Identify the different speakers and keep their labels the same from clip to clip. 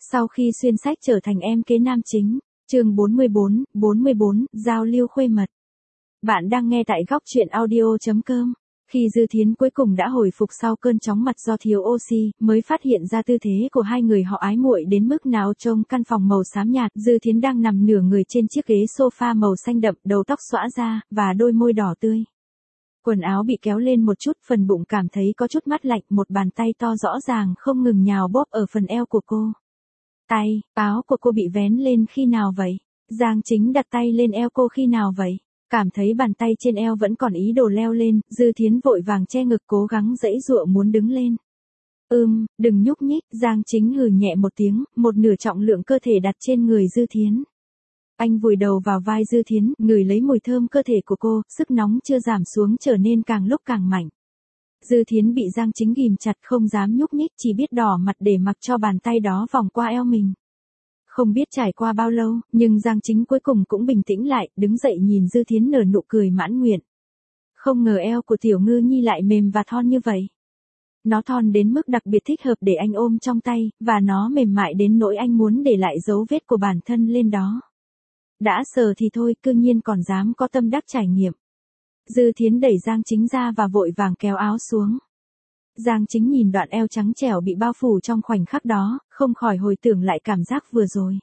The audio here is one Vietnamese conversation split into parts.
Speaker 1: Sau khi xuyên sách trở thành em kế nam chính, chương 44, giao lưu khuê mật. Bạn đang nghe tại góc truyện audio.com. Khi Dư Thiến cuối cùng đã hồi phục sau cơn chóng mặt do thiếu oxy, mới phát hiện ra tư thế của hai người họ ái muội đến mức nào. Trong căn phòng màu xám nhạt, Dư Thiến đang nằm nửa người trên chiếc ghế sofa màu xanh đậm, đầu tóc xõa ra, và đôi môi đỏ tươi. Quần áo bị kéo lên một chút, phần bụng cảm thấy có chút mát lạnh, một bàn tay to rõ ràng không ngừng nhào bóp ở phần eo của cô. Áo của cô bị vén lên khi nào vậy? Giang Chính đặt tay lên eo cô khi nào vậy? Cảm thấy bàn tay trên eo vẫn còn ý đồ leo lên, Dư Thiến vội vàng che ngực cố gắng giãy giụa muốn đứng lên. Đừng nhúc nhích, Giang Chính hừ nhẹ một tiếng, một nửa trọng lượng cơ thể đặt trên người Dư Thiến. Anh vùi đầu vào vai Dư Thiến, ngửi lấy mùi thơm cơ thể của cô, sức nóng chưa giảm xuống trở nên càng lúc càng mạnh. Dư Thiến bị Giang Chính ghìm chặt không dám nhúc nhích, chỉ biết đỏ mặt để mặc cho bàn tay đó vòng qua eo mình. Không biết trải qua bao lâu, nhưng Giang Chính cuối cùng cũng bình tĩnh lại, đứng dậy nhìn Dư Thiến nở nụ cười mãn nguyện. Không ngờ eo của Tiểu Ngư Nhi lại mềm và thon như vậy. Nó thon đến mức đặc biệt thích hợp để anh ôm trong tay, và nó mềm mại đến nỗi anh muốn để lại dấu vết của bản thân lên đó. Đã sờ thì thôi, cương nhiên còn dám có tâm đắc trải nghiệm. Dư Thiến đẩy Giang Chính ra và vội vàng kéo áo xuống. Giang Chính nhìn đoạn eo trắng trẻo bị bao phủ trong khoảnh khắc đó, không khỏi hồi tưởng lại cảm giác vừa rồi.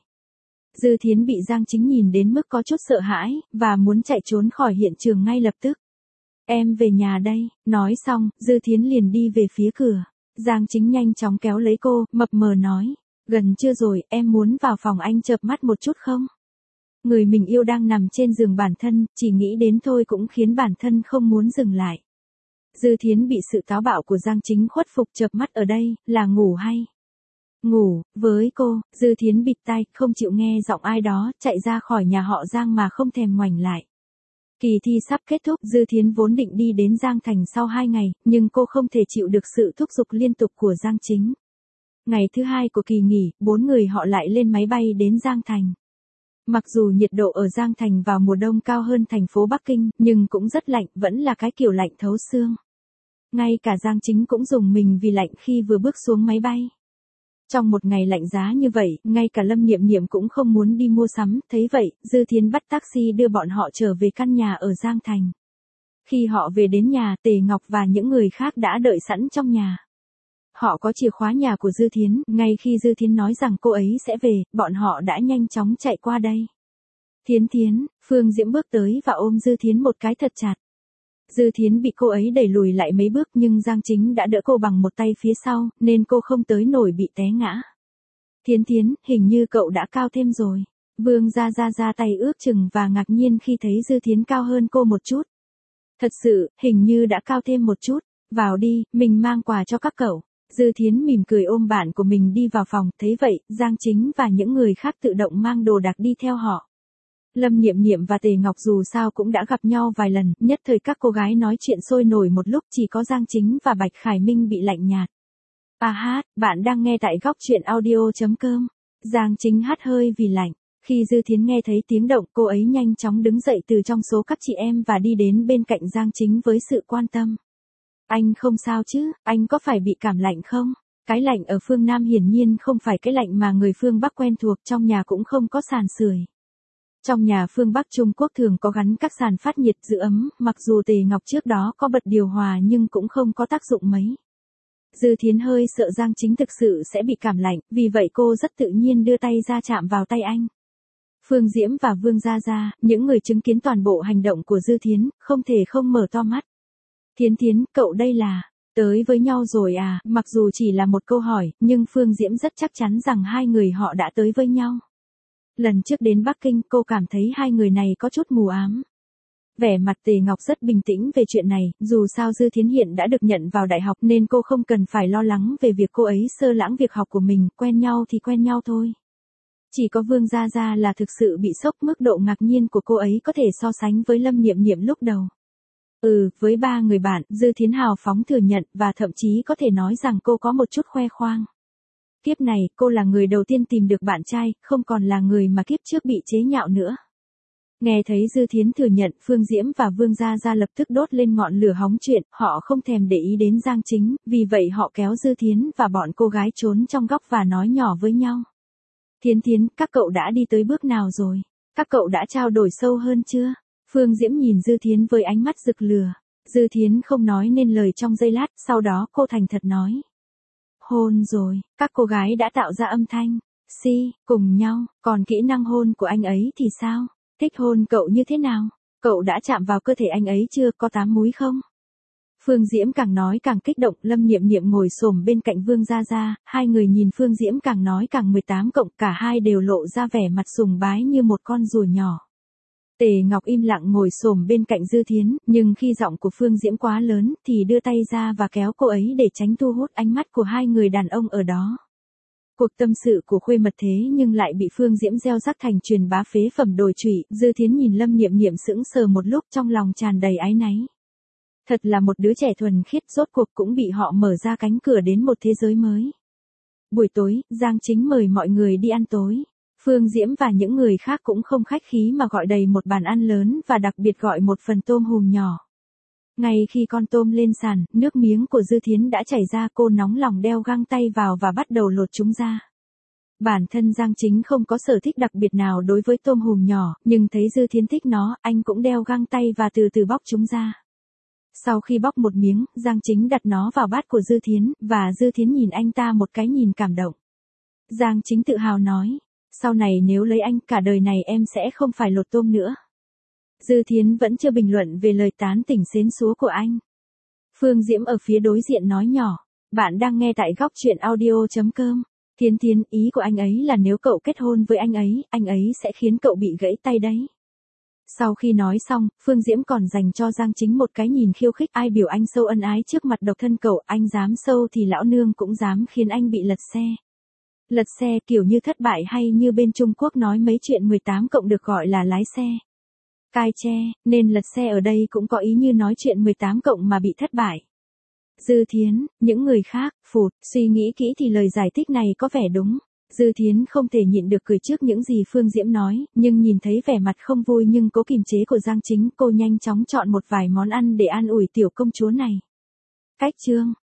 Speaker 1: Dư Thiến bị Giang Chính nhìn đến mức có chút sợ hãi, và muốn chạy trốn khỏi hiện trường ngay lập tức. Em về nhà đây, nói xong, Dư Thiến liền đi về phía cửa. Giang Chính nhanh chóng kéo lấy cô, mập mờ nói, gần trưa rồi, em muốn vào phòng anh chợp mắt một chút không? Người mình yêu đang nằm trên giường bản thân, chỉ nghĩ đến thôi cũng khiến bản thân không muốn dừng lại. Dư Thiến bị sự táo bạo của Giang Chính khuất phục, chợp mắt ở đây, là ngủ hay? Ngủ, với cô, Dư Thiến bịt tai, không chịu nghe giọng ai đó, chạy ra khỏi nhà họ Giang mà không thèm ngoảnh lại. Kỳ thi sắp kết thúc, Dư Thiến vốn định đi đến Giang Thành sau 2 ngày, nhưng cô không thể chịu được sự thúc giục liên tục của Giang Chính. Ngày thứ 2 của kỳ nghỉ, 4 người họ lại lên máy bay đến Giang Thành. Mặc dù nhiệt độ ở Giang Thành vào mùa đông cao hơn thành phố Bắc Kinh, nhưng cũng rất lạnh, vẫn là cái kiểu lạnh thấu xương. Ngay cả Giang Chính cũng rùng mình vì lạnh khi vừa bước xuống máy bay. Trong một ngày lạnh giá như vậy, ngay cả Lâm Niệm Niệm cũng không muốn đi mua sắm, thấy vậy, Dư Thiến bắt taxi đưa bọn họ trở về căn nhà ở Giang Thành. Khi họ về đến nhà, Tề Ngọc và những người khác đã đợi sẵn trong nhà. Họ có chìa khóa nhà của Dư Thiến, ngay khi Dư Thiến nói rằng cô ấy sẽ về, bọn họ đã nhanh chóng chạy qua đây. Thiến, Phương Diễm bước tới và ôm Dư Thiến một cái thật chặt. Dư Thiến bị cô ấy đẩy lùi lại mấy bước, nhưng Giang Chính đã đỡ cô bằng một tay phía sau, nên cô không tới nổi bị té ngã. Thiến, hình như cậu đã cao thêm rồi. Vương ra tay ước chừng và ngạc nhiên khi thấy Dư Thiến cao hơn cô một chút. Thật sự, hình như đã cao thêm một chút. Vào đi, mình mang quà cho các cậu. Dư Thiến mỉm cười ôm bạn của mình đi vào phòng, thấy vậy, Giang Chính và những người khác tự động mang đồ đạc đi theo họ. Lâm Niệm Niệm và Tề Ngọc dù sao cũng đã gặp nhau vài lần, nhất thời các cô gái nói chuyện sôi nổi một lúc, chỉ có Giang Chính và Bạch Khải Minh bị lạnh nhạt. Bạn đang nghe tại góc truyện audio.com. Giang Chính hắt hơi vì lạnh. Khi Dư Thiến nghe thấy tiếng động, cô ấy nhanh chóng đứng dậy từ trong số các chị em và đi đến bên cạnh Giang Chính với sự quan tâm. Anh không sao chứ, anh có phải bị cảm lạnh không? Cái lạnh ở phương Nam hiển nhiên không phải cái lạnh mà người phương Bắc quen thuộc, trong nhà cũng không có sàn sưởi. Trong nhà phương Bắc Trung Quốc thường có gắn các sàn phát nhiệt giữ ấm, mặc dù Tề Ngọc trước đó có bật điều hòa nhưng cũng không có tác dụng mấy. Dư Thiến hơi sợ Giang Chính thực sự sẽ bị cảm lạnh, vì vậy cô rất tự nhiên đưa tay ra chạm vào tay anh. Phương Diễm và Vương Gia, những người chứng kiến toàn bộ hành động của Dư Thiến, không thể không mở to mắt. Thiến, cậu đây là, tới với nhau rồi à? Mặc dù chỉ là một câu hỏi, nhưng Phương Diễm rất chắc chắn rằng hai người họ đã tới với nhau. Lần trước đến Bắc Kinh, cô cảm thấy hai người này có chút mù ám. Vẻ mặt Tề Ngọc rất bình tĩnh về chuyện này, dù sao Dư Thiến hiện đã được nhận vào đại học nên cô không cần phải lo lắng về việc cô ấy sơ lãng việc học của mình, quen nhau thì quen nhau thôi. Chỉ có Vương Gia là thực sự bị sốc, mức độ ngạc nhiên của cô ấy có thể so sánh với Lâm Niệm Niệm lúc đầu. Với 3 người bạn, Dư Thiến hào phóng thừa nhận, và thậm chí có thể nói rằng cô có một chút khoe khoang. Kiếp này, cô là người đầu tiên tìm được bạn trai, không còn là người mà kiếp trước bị chế nhạo nữa. Nghe thấy Dư Thiến thừa nhận, Phương Diễm và Vương Gia lập tức đốt lên ngọn lửa hóng chuyện, họ không thèm để ý đến Giang Chính, vì vậy họ kéo Dư Thiến và bọn cô gái trốn trong góc và nói nhỏ với nhau. Thiến Thiến, các cậu đã đi tới bước nào rồi? Các cậu đã trao đổi sâu hơn chưa? Phương Diễm nhìn Dư Thiến với ánh mắt rực lửa. Dư Thiến không nói nên lời trong giây lát, sau đó cô thành thật nói. Hôn rồi, các cô gái đã tạo ra âm thanh. Cùng nhau, còn kỹ năng hôn của anh ấy thì sao? Thích hôn cậu như thế nào? Cậu đã chạm vào cơ thể anh ấy chưa, có 8 múi không? Phương Diễm càng nói càng kích động, Lâm Niệm Niệm ngồi xổm bên cạnh Vương Gia Gia, hai người nhìn Phương Diễm càng nói càng 18 cộng, cả hai đều lộ ra vẻ mặt sùng bái như một con rùa nhỏ. Tề Ngọc im lặng ngồi xổm bên cạnh Dư Thiến, nhưng khi giọng của Phương Diễm quá lớn thì đưa tay ra và kéo cô ấy để tránh thu hút ánh mắt của hai người đàn ông ở đó. Cuộc tâm sự của khuê mật thế nhưng lại bị Phương Diễm gieo rắc thành truyền bá phế phẩm đồi trụy. Dư Thiến nhìn Lâm Niệm Niệm sững sờ một lúc, trong lòng tràn đầy áy náy. Thật là một đứa trẻ thuần khiết, rốt cuộc cũng bị họ mở ra cánh cửa đến một thế giới mới. Buổi tối, Giang Chính mời mọi người đi ăn tối. Phương Diễm và những người khác cũng không khách khí mà gọi đầy một bàn ăn lớn và đặc biệt gọi một phần tôm hùm nhỏ. Ngay khi con tôm lên sàn, nước miếng của Dư Thiến đã chảy ra, cô nóng lòng đeo găng tay vào và bắt đầu lột chúng ra. Bản thân Giang Chính không có sở thích đặc biệt nào đối với tôm hùm nhỏ, nhưng thấy Dư Thiến thích nó, anh cũng đeo găng tay và từ từ bóc chúng ra. Sau khi bóc một miếng, Giang Chính đặt nó vào bát của Dư Thiến, và Dư Thiến nhìn anh ta một cái nhìn cảm động. Giang Chính tự hào nói, sau này nếu lấy anh, cả đời này em sẽ không phải lột tôm nữa. Dư Thiến vẫn chưa bình luận về lời tán tỉnh xến xúa của anh. Phương Diễm ở phía đối diện nói nhỏ, bạn đang nghe tại góc truyện audio.com. Thiến Thiến, ý của anh ấy là nếu cậu kết hôn với anh ấy sẽ khiến cậu bị gãy tay đấy. Sau khi nói xong, Phương Diễm còn dành cho Giang Chính một cái nhìn khiêu khích, ai biểu anh sâu ân ái trước mặt độc thân cậu, anh dám sâu thì lão nương cũng dám khiến anh bị lật xe. Lật xe kiểu như thất bại, hay như bên Trung Quốc nói mấy chuyện 18 cộng được gọi là lái xe. Cai tre, nên lật xe ở đây cũng có ý như nói chuyện 18 cộng mà bị thất bại. Dư Thiến, những người khác, phụt, suy nghĩ kỹ thì lời giải thích này có vẻ đúng. Dư Thiến không thể nhịn được cười trước những gì Phương Diễm nói, nhưng nhìn thấy vẻ mặt không vui nhưng cố kiềm chế của Giang Chính, cô nhanh chóng chọn một vài món ăn để an ủi tiểu công chúa này. Cách chương